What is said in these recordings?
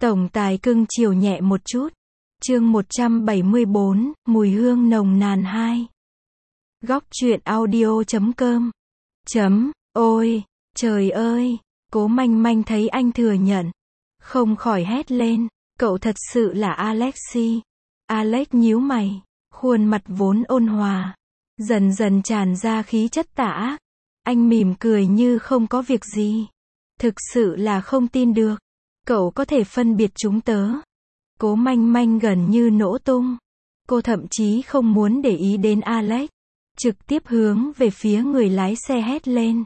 Tổng tài cưng chiều nhẹ một chút. Chương 174, mùi hương nồng nàn 2. Góc truyện audio.com. Ôi, trời ơi, Cố Manh Manh thấy anh thừa nhận, không khỏi hét lên, cậu thật sự là Alexi. Alex nhíu mày, khuôn mặt vốn ôn hòa, dần dần tràn ra khí chất tà ác. Anh mỉm cười như không có việc gì. Thực sự là không tin được. Cậu có thể phân biệt chúng tớ. Cố Manh Manh gần như nổ tung. Cô thậm chí không muốn để ý đến Alex. Trực tiếp hướng về phía người lái xe hét lên.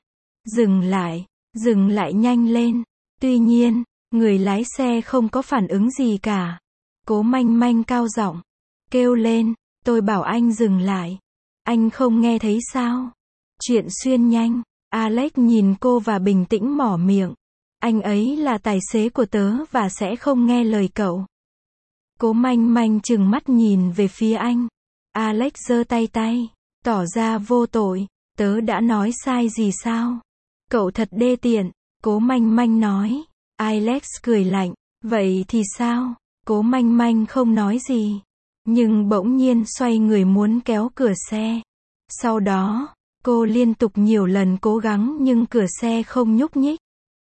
Dừng lại nhanh lên. Tuy nhiên, người lái xe không có phản ứng gì cả. Cố Manh Manh cao giọng kêu lên, tôi bảo anh dừng lại. Anh không nghe thấy sao? Chuyện xuyên nhanh. Alex nhìn cô và bình tĩnh mở miệng. Anh ấy là tài xế của tớ và sẽ không nghe lời cậu. Cố Manh Manh trừng mắt nhìn về phía anh. Alex giơ tay, tỏ ra vô tội. Tớ đã nói sai gì sao? Cậu thật đê tiện. Cố Manh Manh nói. Alex cười lạnh. Vậy thì sao? Cố Manh Manh không nói gì. Nhưng bỗng nhiên xoay người muốn kéo cửa xe. Sau đó, cô liên tục nhiều lần cố gắng nhưng cửa xe không nhúc nhích.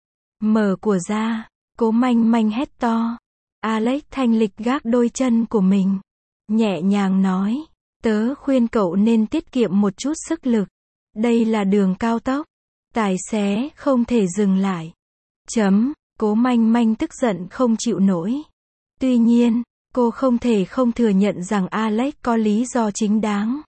Mở của ra, Cố Manh Manh hét to. Alex thanh lịch gác đôi chân của mình. Nhẹ nhàng nói. Tớ khuyên cậu nên tiết kiệm một chút sức lực. Đây là đường cao tốc. Tài xế không thể dừng lại. Cố Manh Manh tức giận không chịu nổi. Tuy nhiên, cô không thể không thừa nhận rằng Alex có lý do chính đáng.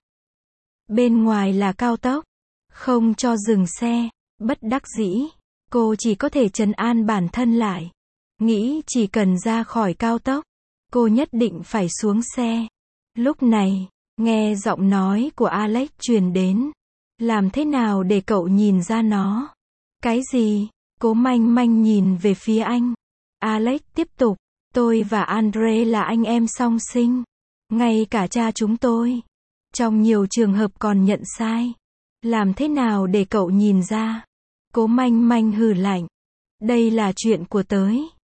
Bên ngoài là cao tốc. Không cho dừng xe. Bất đắc dĩ. Cô chỉ có thể trấn an bản thân lại. Nghĩ chỉ cần ra khỏi cao tốc, cô nhất định phải xuống xe. Lúc này, nghe giọng nói của Alex truyền đến. Làm thế nào để cậu nhìn ra nó? Cái gì? Cố Manh Manh nhìn về phía anh. Alex tiếp tục. Tôi và Andre là anh em song sinh. Ngay cả cha chúng tôi. Trong nhiều trường hợp còn nhận sai. Làm thế nào để cậu nhìn ra? Cố Manh Manh hừ lạnh. Đây là chuyện của tớ.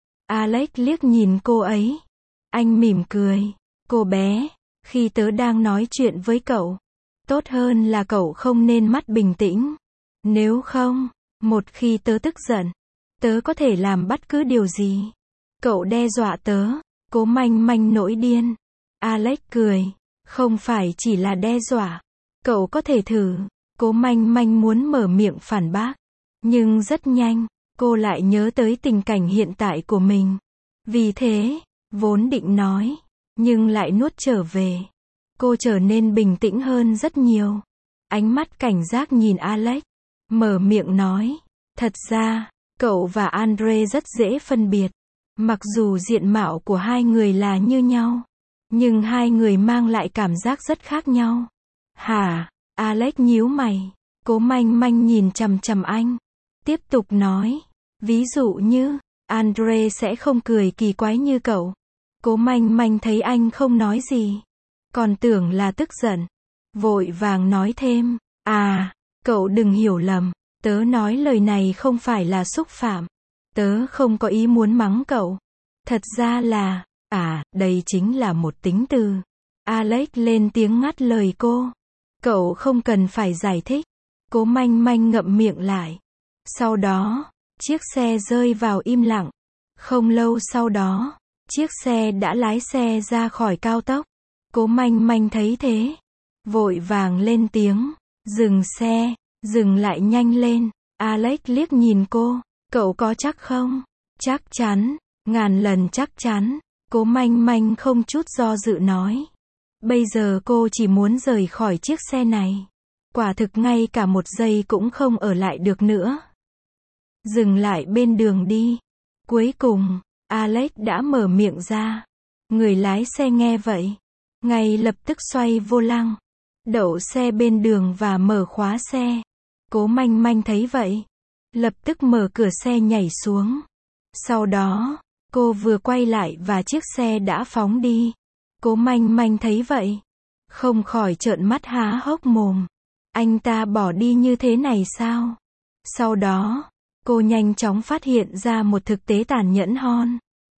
Alex liếc nhìn cô ấy. Anh mỉm cười. Cô bé, khi tớ đang nói chuyện với cậu, tốt hơn là cậu không nên mắt bình tĩnh. Nếu không, một khi tớ tức giận, tớ có thể làm bất cứ điều gì. Cậu đe dọa tớ. Cố Manh Manh nổi điên. Alex cười. Không phải chỉ là đe dọa. Cậu có thể thử. Cố Manh Manh muốn mở miệng phản bác. Nhưng rất nhanh, cô lại nhớ tới tình cảnh hiện tại của mình. Vì thế, vốn định nói, nhưng lại nuốt trở về. Cô trở nên bình tĩnh hơn rất nhiều. Ánh mắt cảnh giác nhìn Alex. Mở miệng nói. Thật ra, cậu và Andre rất dễ phân biệt. Mặc dù diện mạo của hai người là như nhau, nhưng hai người mang lại cảm giác rất khác nhau. Hả? Alex nhíu mày. Cố Manh Manh nhìn chằm chằm anh. Tiếp tục nói. Ví dụ như, Andre sẽ không cười kỳ quái như cậu. Cố Manh Manh thấy anh không nói gì. Còn tưởng là tức giận. Vội vàng nói thêm. À, cậu đừng hiểu lầm. Tớ nói lời này không phải là xúc phạm. Tớ không có ý muốn mắng cậu. Thật ra là, đây chính là một tính từ. Alex lên tiếng ngắt lời cô. Cậu không cần phải giải thích. Cố Manh Manh ngậm miệng lại. Sau đó, chiếc xe rơi vào im lặng. Không lâu sau đó, chiếc xe đã lái xe ra khỏi cao tốc. Cố Manh Manh thấy thế, vội vàng lên tiếng. Dừng xe, dừng lại nhanh lên. Alex liếc nhìn cô. Cậu có chắc không? Chắc chắn, ngàn lần chắc chắn. Cố Manh Manh không chút do dự nói. Bây giờ cô chỉ muốn rời khỏi chiếc xe này. Quả thực ngay cả một giây cũng không ở lại được nữa. Dừng lại bên đường đi. Cuối cùng, Alex đã mở miệng ra. Người lái xe nghe vậy, ngay lập tức xoay vô lăng, đậu xe bên đường và mở khóa xe. Cố Manh Manh thấy vậy, lập tức mở cửa xe nhảy xuống. Sau đó, cô vừa quay lại và chiếc xe đã phóng đi. Cố Manh Manh thấy vậy, không khỏi trợn mắt há hốc mồm. Anh ta bỏ đi như thế này sao? Sau đó, cô nhanh chóng phát hiện ra một thực tế tàn nhẫn hơn.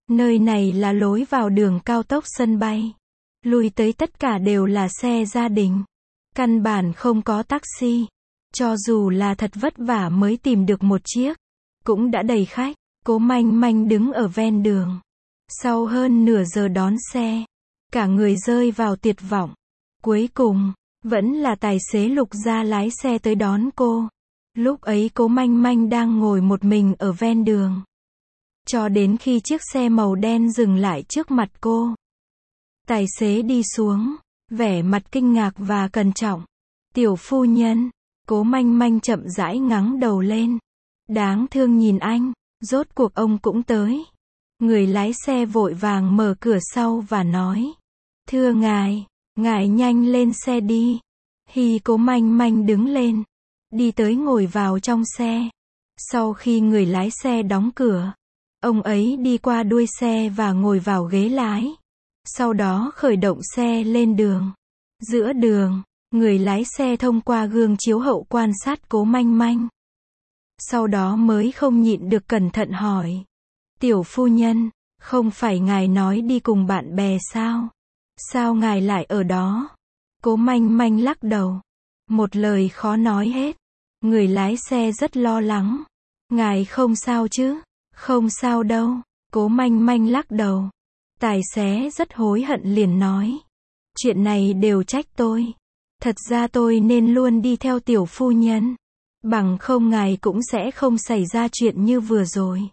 Nơi này là lối vào đường cao tốc sân bay. Lui tới tất cả đều là xe gia đình. Căn bản không có taxi. Cho dù là thật vất vả mới tìm được một chiếc, cũng đã đầy khách. Cố Manh Manh đứng ở ven đường. Sau hơn nửa giờ đón xe, cả người rơi vào tuyệt vọng. Cuối cùng, vẫn là tài xế Lục Gia lái xe tới đón cô. Lúc ấy Cố Manh Manh đang ngồi một mình ở ven đường. Cho đến khi chiếc xe màu đen dừng lại trước mặt cô. Tài xế đi xuống, vẻ mặt kinh ngạc và cẩn trọng. Tiểu phu nhân, Cố Manh Manh chậm rãi ngẩng đầu lên. Đáng thương nhìn anh, rốt cuộc ông cũng tới. Người lái xe vội vàng mở cửa sau và nói. Thưa ngài, ngài nhanh lên xe đi. Cố Manh Manh đứng lên, đi tới ngồi vào trong xe. Sau khi người lái xe đóng cửa, ông ấy đi qua đuôi xe và ngồi vào ghế lái. Sau đó khởi động xe lên đường. Giữa đường, người lái xe thông qua gương chiếu hậu quan sát Cố Manh Manh. Sau đó mới không nhịn được cẩn thận hỏi. Tiểu phu nhân, không phải ngài nói đi cùng bạn bè sao? Sao ngài lại ở đó? Cố Manh Manh lắc đầu. Một lời khó nói hết. Người lái xe rất lo lắng. Ngài không sao chứ? Không sao đâu. Cố Manh Manh lắc đầu. Tài xế rất hối hận liền nói. Chuyện này đều trách tôi. Thật ra tôi nên luôn đi theo tiểu phu nhân. Bằng không ngài cũng sẽ không xảy ra chuyện như vừa rồi.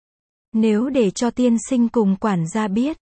Nếu để cho tiên sinh cùng quản gia biết,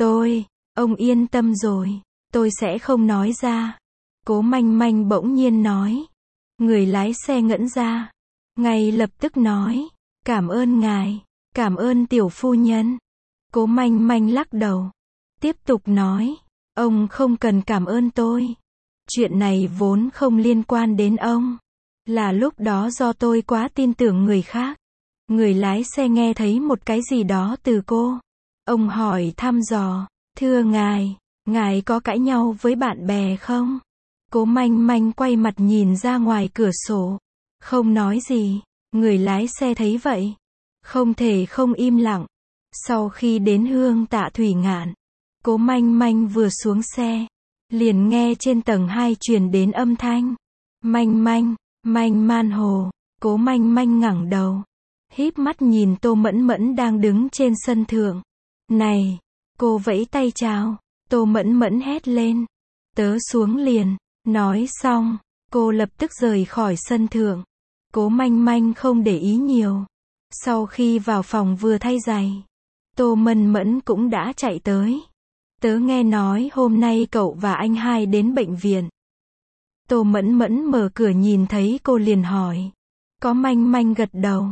ông yên tâm rồi, tôi sẽ không nói ra. Cố Manh Manh bỗng nhiên nói. Người lái xe ngẩn ra, ngay lập tức nói, cảm ơn ngài, cảm ơn tiểu phu nhân. Cố Manh Manh lắc đầu, tiếp tục nói, ông không cần cảm ơn tôi. Chuyện này vốn không liên quan đến ông. Là lúc đó do tôi quá tin tưởng người khác. Người lái xe nghe thấy một cái gì đó từ cô. Ông hỏi thăm dò, thưa ngài có cãi nhau với bạn bè không? Cố Manh Manh quay mặt nhìn ra ngoài cửa sổ. Không nói gì. Người lái xe thấy vậy, không thể không im lặng. Sau khi đến Hương Tạ Thủy Ngạn, Cố Manh Manh vừa xuống xe, liền nghe trên tầng 2 truyền đến âm thanh. Manh Manh, Manh Man Hồ. Cố Manh Manh ngẩng đầu, híp mắt nhìn Tô Mẫn Mẫn đang đứng trên sân thượng. Này, cô vẫy tay chào. Tô Mẫn Mẫn hét lên. Tớ xuống liền. Nói xong, cô lập tức rời khỏi sân thượng. Cố Manh Manh không để ý nhiều. Sau khi vào phòng vừa thay giày, Tô Mẫn Mẫn cũng đã chạy tới. Tớ nghe nói hôm nay cậu và anh hai đến bệnh viện. Tô Mẫn Mẫn mở cửa nhìn thấy cô liền hỏi. Có Manh Manh gật đầu.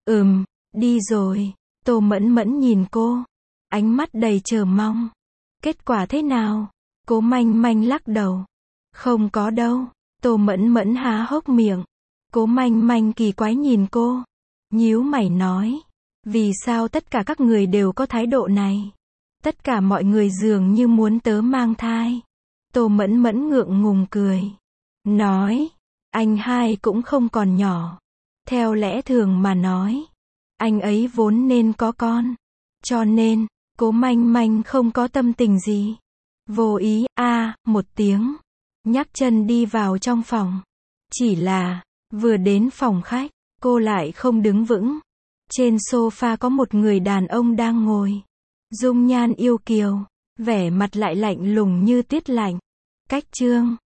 Đi rồi. Tô Mẫn Mẫn nhìn cô, ánh mắt đầy chờ mong. Kết quả thế nào? Cố Manh Manh lắc đầu. Không có đâu. Tô Mẫn Mẫn há hốc miệng. Cố Manh Manh kỳ quái nhìn cô, nhíu mày nói. Vì sao tất cả các người đều có thái độ này? Tất cả mọi người dường như muốn tớ mang thai. Tô Mẫn Mẫn ngượng ngùng cười. Nói, anh hai cũng không còn nhỏ. Theo lẽ thường mà nói, anh ấy vốn nên có con. Cho nên, Cố Manh Manh không có tâm tình gì. Vô ý, một tiếng. Nhắc chân đi vào trong phòng. Chỉ là, vừa đến phòng khách, cô lại không đứng vững. Trên sofa có một người đàn ông đang ngồi. Dung nhan yêu kiều, vẻ mặt lại lạnh lùng như tuyết lạnh. Cách chương